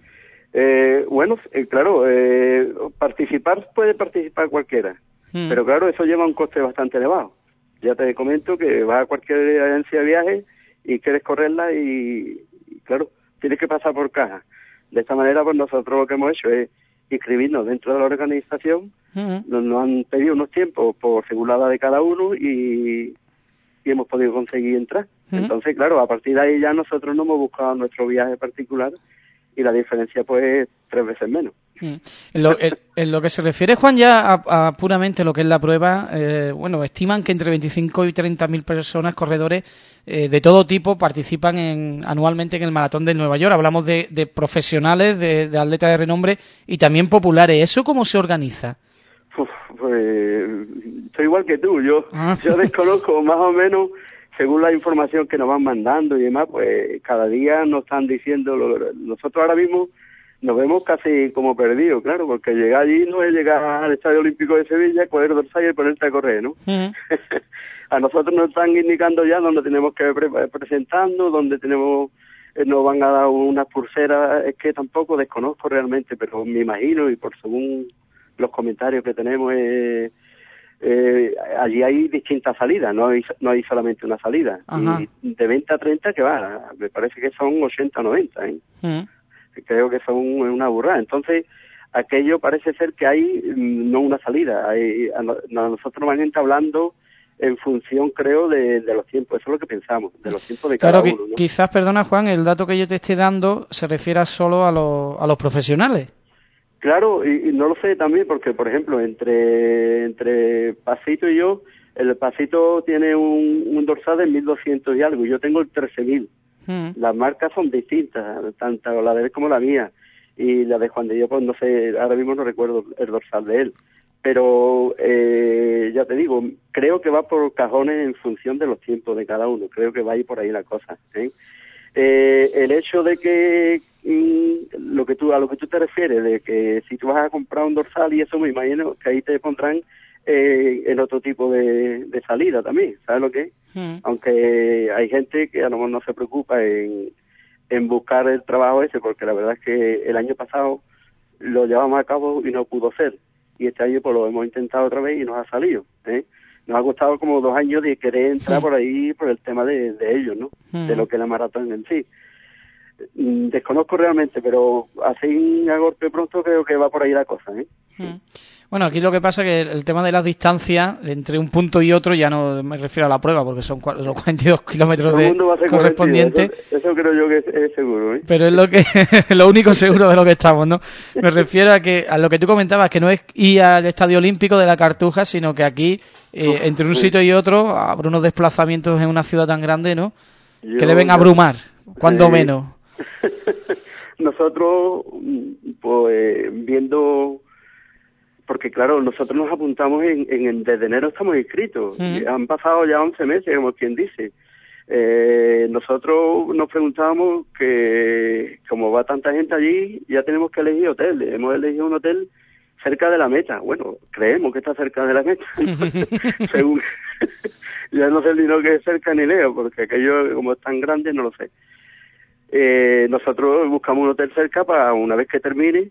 Claro, puede participar cualquiera, pero claro, eso lleva un coste bastante elevado. Ya te comento que vas a cualquier agencia de viaje y quieres correrla y claro, tienes que pasar por caja. De esta manera, pues nosotros lo que hemos hecho es inscribirnos dentro de la organización. Nos han pedido unos tiempos por según de cada uno y hemos podido conseguir entrar. Entonces, claro, a partir de ahí ya nosotros no hemos buscado nuestro viaje particular y la diferencia pues es 3 veces menos. En lo que se refiere, Juan, ya a puramente lo que es la prueba, estiman que entre 25 y 30.000 personas, corredores de todo tipo, participan anualmente en el Maratón de Nueva York. Hablamos de profesionales, de atletas de renombre y también populares. ¿Eso cómo se organiza? Pues estoy igual que tú. Yo desconozco más o menos, según la información que nos van mandando y demás, pues cada día nos están diciendo. Nosotros ahora mismo nos vemos casi como perdidos, claro, porque llegar allí no es llegar al Estadio Olímpico de Sevilla, coger dorsal y ponerte a correr, ¿no? A nosotros nos están indicando ya dónde tenemos que presentarnos, dónde nos van a dar unas pulseras. Es que tampoco desconozco realmente, pero me imagino, y por según los comentarios que tenemos, allí hay distintas salidas, no hay solamente una salida. Y de 20 a 30 que va, me parece que son 80 o 90, ¿eh? Creo que son una burrada. Entonces, aquello parece ser que hay no una salida. A nosotros van hablando en función, creo, de los tiempos. Eso es lo que pensamos, de los tiempos de cada uno, ¿no? Quizás, perdona, Juan, el dato que yo te esté dando se refiera solo a los profesionales. Claro, y no lo sé también porque, por ejemplo, entre Pasito y yo, el Pasito tiene un dorsal de 1.200 y algo, y yo tengo el 13.000. Las marcas son distintas, tanto la de él como la mía, y la de Juan de Dios, pues no sé, ahora mismo no recuerdo el dorsal de él, pero ya te digo, creo que va por cajones en función de los tiempos de cada uno, creo que va a ir por ahí la cosa, ¿eh? El hecho de que a lo que tú te refieres, de que si tú vas a comprar un dorsal y eso, me imagino que ahí te pondrán en otro tipo de salida también, ¿sabes lo que es? Aunque hay gente que a lo mejor no se preocupa en buscar el trabajo ese, porque la verdad es que el año pasado lo llevamos a cabo y no pudo ser, y este año pues lo hemos intentado otra vez y nos ha salido, ¿eh? Nos ha costado como 2 años de querer entrar por ahí por el tema de ellos, ¿no? De lo que es la maratón en sí. Desconozco realmente, pero así a golpe pronto creo que va por ahí la cosa, ¿eh? Bueno, aquí lo que pasa es que el tema de las distancias entre un punto y otro, ya no me refiero a la prueba, porque son los 42 kilómetros correspondientes. Eso creo yo que es seguro, ¿eh? Pero es lo único seguro de lo que estamos, ¿no? Me refiero a lo que tú comentabas, que no es ir al Estadio Olímpico de la Cartuja, sino que aquí, entre un sitio y otro, habrá unos desplazamientos en una ciudad tan grande, ¿no? Que deben abrumar, cuando menos. Nosotros, pues, viendo... Porque, claro, nosotros nos apuntamos desde enero estamos inscritos. Han pasado ya 11 meses, como quien dice. Nosotros nos preguntábamos que, como va tanta gente allí, ya tenemos que elegir hotel. Hemos elegido un hotel cerca de la meta. Bueno, creemos que está cerca de la meta. Según ya no sé ni lo que es cerca ni lejos, porque aquello, como es tan grande, no lo sé. Nosotros buscamos un hotel cerca para una vez que termina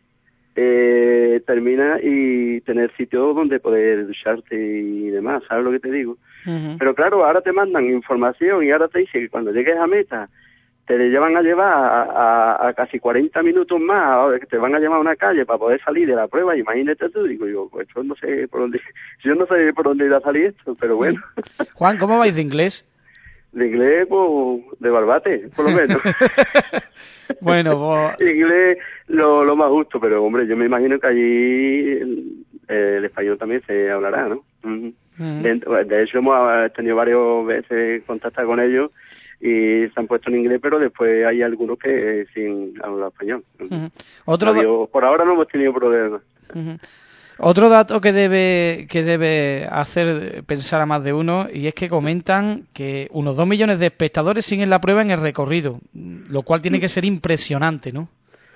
y tener sitio donde poder ducharte y demás, ¿sabes lo que te digo? Pero claro, ahora te mandan información y ahora te dicen que cuando llegues a meta te llevan a llevar a casi 40 minutos más, que te van a llevar a una calle para poder salir de la prueba. Imagínate tú, digo yo, pues yo no sé por dónde irá a salir esto, pero bueno. Juan, ¿cómo vais de inglés? De inglés, pues, de barbate, por lo menos. Bueno, pues... Inglés lo más justo, pero hombre, yo me imagino que allí el español también se hablará, ¿no? De hecho, hemos tenido varias veces contacto con ellos y se han puesto en inglés, pero después hay algunos que sin hablar español. Por ahora no hemos tenido problemas. Otro dato que debe hacer pensar a más de uno, y es que comentan que unos 2 millones de espectadores siguen la prueba en el recorrido, lo cual tiene que ser impresionante, ¿no?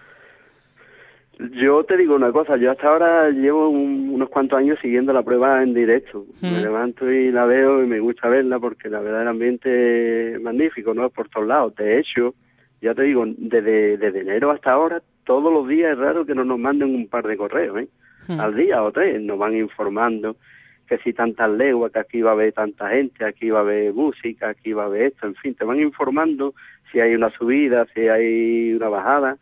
Yo te digo una cosa, yo hasta ahora llevo unos cuantos años siguiendo la prueba en directo. Me levanto y la veo y me gusta verla porque la verdad el ambiente es magnífico, ¿no? Por todos lados. De hecho, ya te digo, desde enero hasta ahora, todos los días es raro que no nos manden un par de correos, ¿eh? Al día o 3, nos van informando que si tantas leguas, que aquí va a haber tanta gente, aquí va a haber música, aquí va a haber esto, en fin, te van informando si hay una subida, si hay una bajada.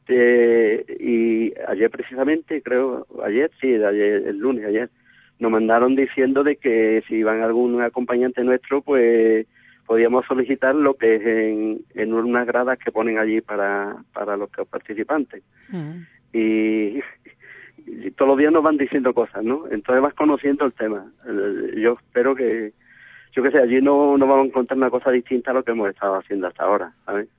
Y ayer precisamente, el lunes ayer, nos mandaron diciendo de que si iban algún acompañante nuestro, pues podíamos solicitar lo que es en unas gradas que ponen allí para los participantes. Y todos los días nos van diciendo cosas, ¿no? Entonces vas conociendo el tema. Yo espero que, yo qué sé, allí no vamos a encontrar una cosa distinta a lo que hemos estado haciendo hasta ahora, ¿sabes?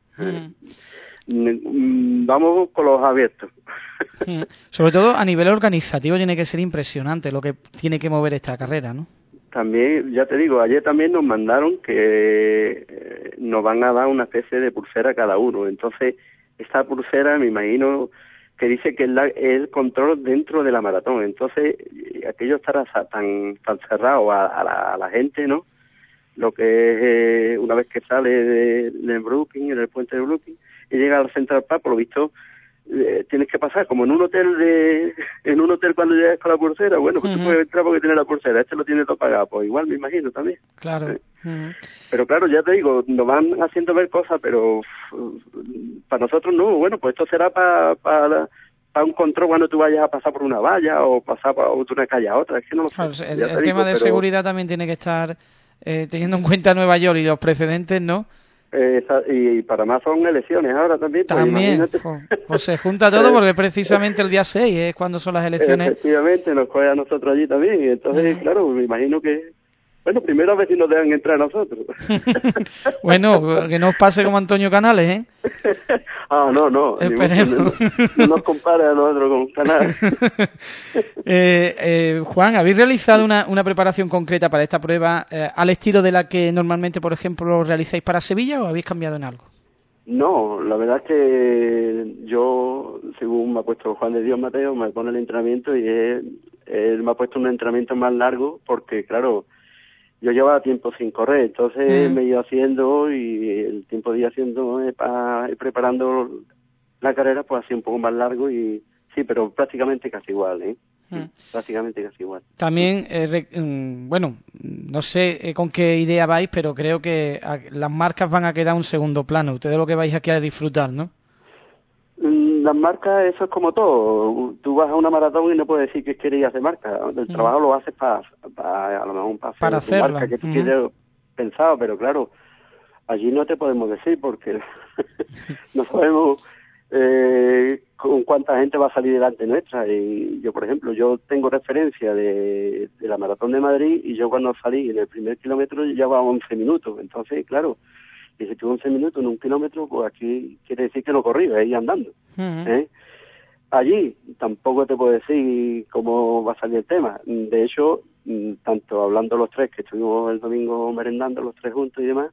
Vamos con los ojos abiertos. Sobre todo a nivel organizativo tiene que ser impresionante lo que tiene que mover esta carrera, ¿no? También, ya te digo, ayer también nos mandaron que nos van a dar una especie de pulsera cada uno. Entonces, esta pulsera me imagino que dice que es el control dentro de la maratón. Entonces, aquello estará tan cerrado a la gente, ¿no? Lo que es una vez que sale de Brooklyn, en el puente de Brooklyn, y llega al Central Park, por lo visto, tienes que pasar como en un hotel cuando llegas con la pulsera. Bueno, pues tú puedes entrar porque tienes la pulsera, lo tiene todo pagado, pues igual me imagino también. Claro. Pero claro, ya te digo, nos van haciendo ver cosas, pero para nosotros no. Bueno, pues esto será para un control cuando tú vayas a pasar por una valla o pasar por una calle a otra, es que no lo sé. Claro, el tema de seguridad también tiene que estar teniendo en cuenta Nueva York y los precedentes, ¿no? Y para más son elecciones ahora también. También, pues se junta todo porque precisamente el día 6 es cuando son las elecciones. Efectivamente, nos coge a nosotros allí también. Y entonces, claro, me imagino que... Bueno, primero a ver si nos dejan entrar a nosotros. Bueno, que no os pase como Antonio Canales, ¿eh? No. Esperemos. No nos compare a nosotros con Canales. Juan, ¿habéis realizado una preparación concreta para esta prueba al estilo de la que normalmente, por ejemplo, realizáis para Sevilla o habéis cambiado en algo? No, la verdad es que yo, según me ha puesto Juan de Dios Mateo, me pone el entrenamiento y él me ha puesto un entrenamiento más largo porque, claro, yo llevaba tiempo sin correr, entonces me he ido haciendo y el tiempo de ir haciendo preparando la carrera pues ha sido un poco más largo y sí, pero prácticamente casi igual, ¿eh? Prácticamente casi igual. También, bueno, no sé con qué idea vais, pero creo que las marcas van a quedar en un segundo plano. Ustedes lo que vais aquí a disfrutar, ¿no? Las marcas, eso es como todo. Tú vas a una maratón y no puedes decir que quieres hacer marca. El trabajo lo haces para a lo mejor para hacer tu marca que tú tienes pensado, pero claro, allí no te podemos decir porque no sabemos con cuánta gente va a salir delante nuestra. Y yo, por ejemplo, yo tengo referencia de la maratón de Madrid y yo cuando salí en el primer kilómetro llevaba 11 minutos. Entonces, claro, y si tuve 11 minutos en un kilómetro, pues aquí quiere decir que no corrí, ahí andando. Allí tampoco te puedo decir cómo va a salir el tema. De hecho, tanto hablando los tres, que estuvimos el domingo merendando los tres juntos y demás,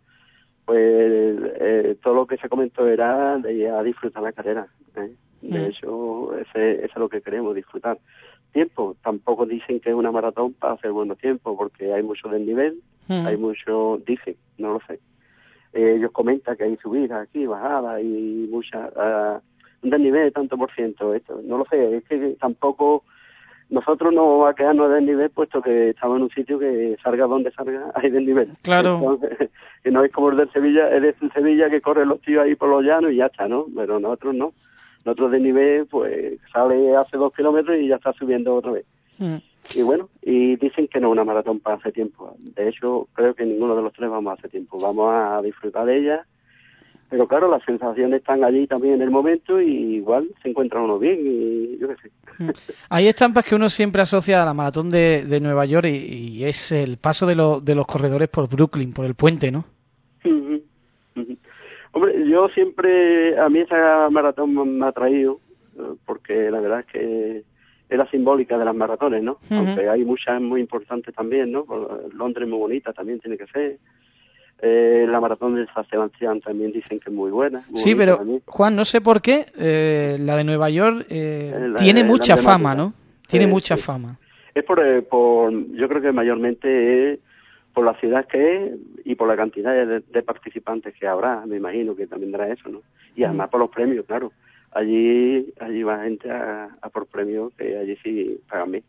pues todo lo que se comentó era de ir a disfrutar la carrera. De hecho, ese es lo que queremos, disfrutar. Tiempo, tampoco dicen que es una maratón para hacer buenos tiempos, porque hay mucho desnivel, hay mucho, dicen, no lo sé. Ellos comentan que hay subidas aquí, bajadas y mucha un desnivel de tanto por ciento. Esto no lo sé, es que tampoco nosotros no vamos a quedarnos de desnivel puesto que estamos en un sitio que salga donde salga hay desnivel. Claro. Entonces, que no es como el del Sevilla, el de Sevilla que corren los tíos ahí por los llanos y ya está, ¿no? Pero nosotros no. Nosotros desnivel pues sale hace 2 kilómetros y ya está subiendo otra vez. Y bueno, y dicen que no es una maratón para hace tiempo. De hecho, creo que ninguno de los tres vamos a hacer tiempo. Vamos a disfrutar de ella. Pero claro, las sensaciones están allí también en el momento y igual se encuentra uno bien y yo qué sé. Hay estampas que uno siempre asocia a la maratón de Nueva York y es el paso de los corredores por Brooklyn, por el puente, ¿no? Hombre, yo siempre, a mí esa maratón me ha traído, porque la verdad es que es la simbólica de las maratones, ¿no? Aunque hay muchas muy importantes también, ¿no? Londres muy bonita también tiene que ser. La maratón de San Sebastián también dicen que es muy buena. Muy sí, pero también. Juan, no sé por qué, la de Nueva York tiene mucha fama, ¿no? Tiene mucha fama. Es por, yo creo que mayormente es por la ciudad que es y por la cantidad de participantes que habrá, me imagino que también dará eso, ¿no? Y además por los premios, claro. Allí va gente a por premios que allí sí pagan bien.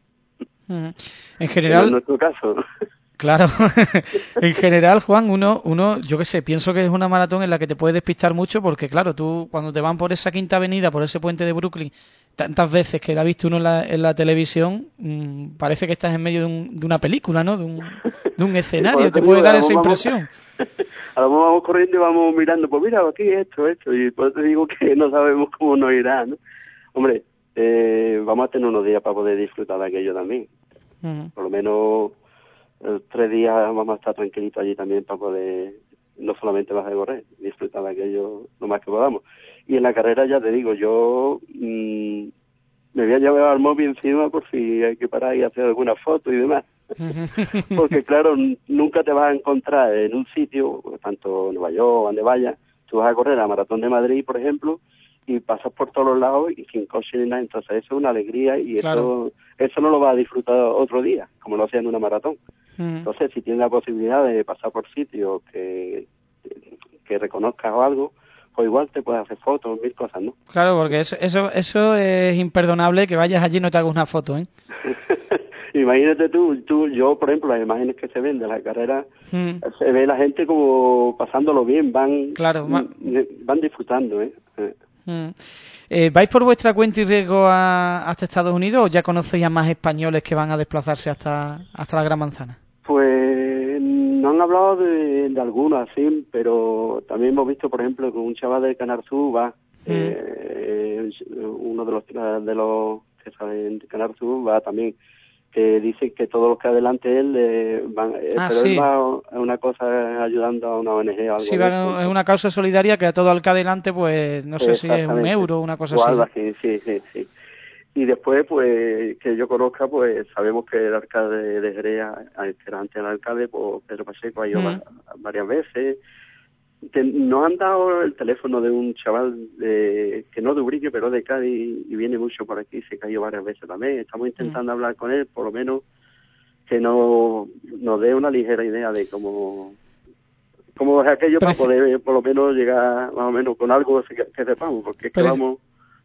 En general... En nuestro caso, ¿no? Claro, en general, Juan, uno, yo qué sé, pienso que es una maratón en la que te puedes despistar mucho porque, claro, tú cuando te van por esa Quinta Avenida, por ese puente de Brooklyn, tantas veces que la ha visto uno en la televisión, parece que estás en medio de una película, ¿no? De un escenario, te puede dar esa impresión. A lo mejor vamos corriendo y vamos mirando, pues mira, aquí esto, y por eso digo que no sabemos cómo nos irá, ¿no? Hombre, vamos a tener unos días para poder disfrutar de aquello también. Por lo menos 3 días vamos a estar tranquilitos allí también para poder, no solamente vas a correr, disfrutar de aquello lo más que podamos. Y en la carrera, ya te digo, yo me voy a llevar el móvil encima por si hay que parar y hacer alguna foto y demás. Porque claro, nunca te vas a encontrar en un sitio, tanto en Nueva York, donde vayas, tú vas a correr la Maratón de Madrid, por ejemplo, y pasas por todos los lados y sin coche ni nada, entonces eso es una alegría y claro. eso no lo vas a disfrutar otro día, como lo hacías en una maratón. Entonces, si tienes la posibilidad de pasar por sitios que reconozcas o algo, pues igual te puedes hacer fotos, 1000 cosas, ¿no? Claro, porque eso es imperdonable, que vayas allí y no te hagas una foto, ¿eh? Imagínate yo, por ejemplo, las imágenes que se ven de la carrera, se ve la gente como pasándolo bien, van disfrutando, ¿eh? ¿Vais por vuestra cuenta y riesgo hasta Estados Unidos o ya conocéis a más españoles que van a desplazarse hasta la Gran Manzana? Pues no han hablado de algunos así, pero también hemos visto, por ejemplo, que un chaval de Canarsú va, uno de los que saben de Canarsú va también, que dice que todos los que adelante él van, pero él va a una cosa ayudando a una ONG o algo. Sí, es una causa solidaria que a todo el que adelante, pues no sé si es €1 o una cosa o así. Algo así. Sí. Y después, pues, que yo conozca, pues, sabemos que el alcalde de Jerez, que era antes el alcalde, pues, Pedro Pacheco, ha ido varias veces. Nos han dado el teléfono de un chaval que no de Ubrique, pero de Cádiz, y viene mucho por aquí, se cayó varias veces también. Estamos intentando hablar con él, por lo menos, que nos dé una ligera idea de cómo es aquello para poder, por lo menos, llegar más o menos con algo que sepamos, porque es que vamos...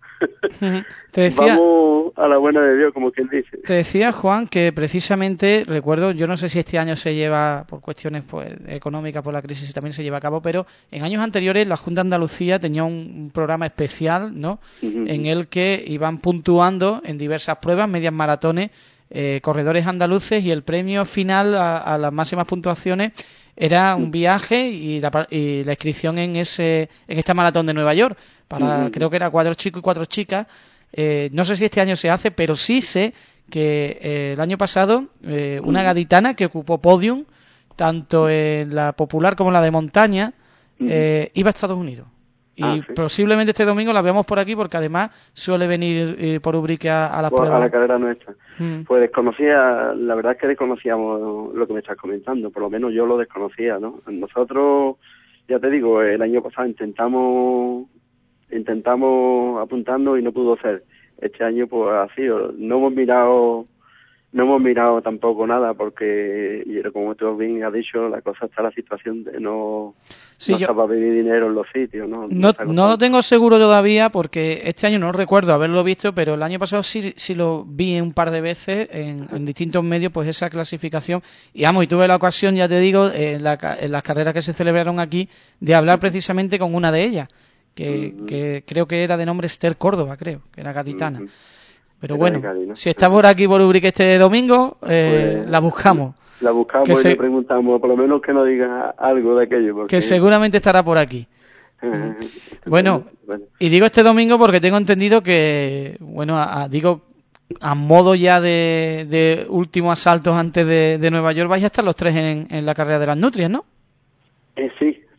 vamos a la buena de Dios, como quien dice. Te decía, Juan, que precisamente, recuerdo, yo no sé si este año se lleva por cuestiones pues económicas, por la crisis también se lleva a cabo, pero en años anteriores la Junta de Andalucía tenía un programa especial, ¿no? En el que iban puntuando en diversas pruebas, medias maratones, corredores andaluces, y el premio final a las máximas puntuaciones era un viaje y la inscripción en esta maratón de Nueva York para creo que era 4 chicos y 4 chicas. No sé si este año se hace, pero sí sé que el año pasado una gaditana que ocupó podium tanto en la popular como en la de montaña iba a Estados Unidos. Y posiblemente este domingo la veamos por aquí porque además suele venir por Ubrique a las pruebas. A la carrera nuestra. Pues desconocía, la verdad es que desconocíamos lo que me estás comentando, por lo menos yo lo desconocía, ¿no? Nosotros, ya te digo, el año pasado intentamos apuntarnos y no pudo ser. Este año pues ha sido, no hemos mirado tampoco nada porque, como tú bien has dicho, la cosa está en la situación de no está para pedir dinero en los sitios, ¿no? No lo tengo seguro todavía porque este año no recuerdo haberlo visto, pero el año pasado sí lo vi un par de veces en distintos medios, pues esa clasificación. Y tuve la ocasión, ya te digo, en las carreras que se celebraron aquí, de hablar precisamente con una de ellas, que creo que era de nombre Esther Córdoba, creo, que era gaditana. Pero bueno, Cádiz, ¿no? Si está por aquí por Ubrique este domingo, pues, la buscamos. La buscamos y le preguntamos, por lo menos que nos diga algo de aquello. Porque... Que seguramente estará por aquí. Bueno, y digo este domingo porque tengo entendido que, a modo ya de último asalto antes de Nueva York, vais a estar los 3 en la carrera de las nutrias, ¿no? Sí,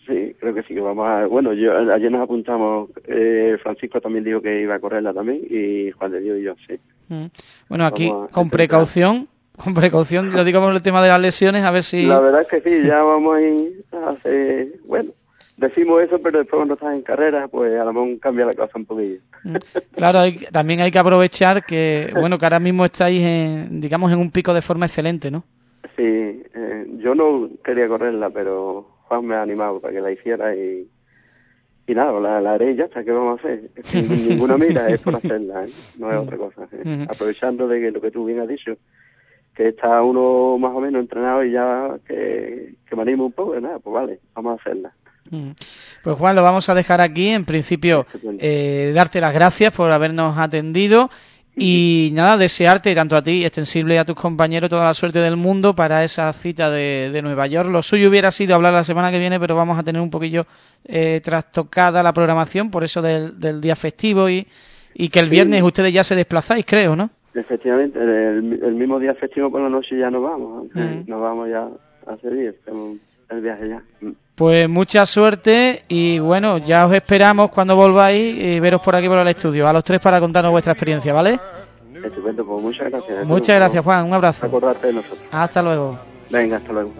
creo que sí que vamos a... Bueno, ayer nos apuntamos, Francisco también dijo que iba a correrla también, y Juan de Dios y yo, sí. Bueno, aquí con precaución, lo digo por el tema de las lesiones, a ver si... La verdad es que sí, ya vamos a ir a hacer... Bueno, decimos eso, pero después cuando estás en carrera, pues a lo mejor cambia la cosa un poquillo. Claro, también hay que aprovechar que, bueno, que ahora mismo estáis en un pico de forma excelente, ¿no? Sí, yo no quería correrla, pero Juan me ha animado para que la hiciera y nada, la haré y ya está, ¿qué vamos a hacer? Ninguna mira es por hacerla, no es otra cosa. Aprovechando de que lo que tú bien has dicho, que está uno más o menos entrenado y ya que me animo un poco, nada, pues vale, vamos a hacerla. Pues Juan, lo vamos a dejar aquí. En principio, darte las gracias por habernos atendido y nada, desearte tanto a ti, extensible a tus compañeros, toda la suerte del mundo para esa cita de Nueva York. Lo suyo hubiera sido hablar la semana que viene, pero vamos a tener un poquillo trastocada la programación por eso del día festivo y que el viernes ustedes ya se desplazáis, creo, ¿no? Efectivamente, el mismo día festivo por la noche ya nos vamos, nos vamos ya a seguir el viaje ya. Pues mucha suerte y bueno, ya os esperamos cuando volváis y veros por aquí por el estudio, a los tres para contarnos vuestra experiencia, ¿vale? Estupendo, pues muchas gracias. Muchas gracias, Juan, un abrazo. Acordarte de nosotros. Hasta luego. Venga, hasta luego.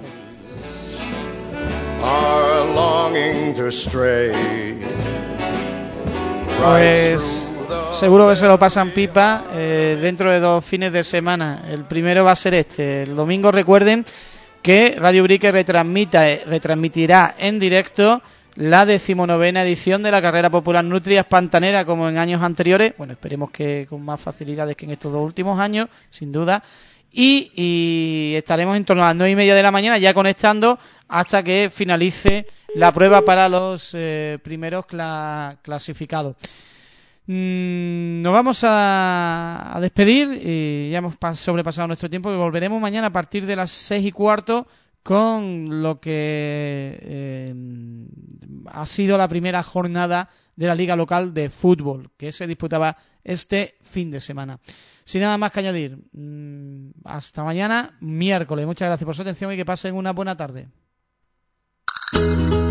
Pues seguro que se lo pasan pipa dentro de 2 fines de semana. El primero va a ser el domingo. Recuerden que Radio Brique retransmitirá en directo la 19ª edición de la carrera popular Nutrias Pantanera, como en años anteriores. Bueno, esperemos que con más facilidades que en estos 2 últimos años, sin duda. Y estaremos en torno a las 9:30 de la mañana ya conectando hasta que finalice la prueba para los primeros clasificados. Nos vamos a despedir y ya hemos sobrepasado nuestro tiempo y volveremos mañana a partir de las 6:15 con lo que ha sido la primera jornada de la Liga Local de Fútbol que se disputaba este fin de semana. Sin nada más que añadir, hasta mañana, miércoles. Muchas gracias por su atención y que pasen una buena tarde.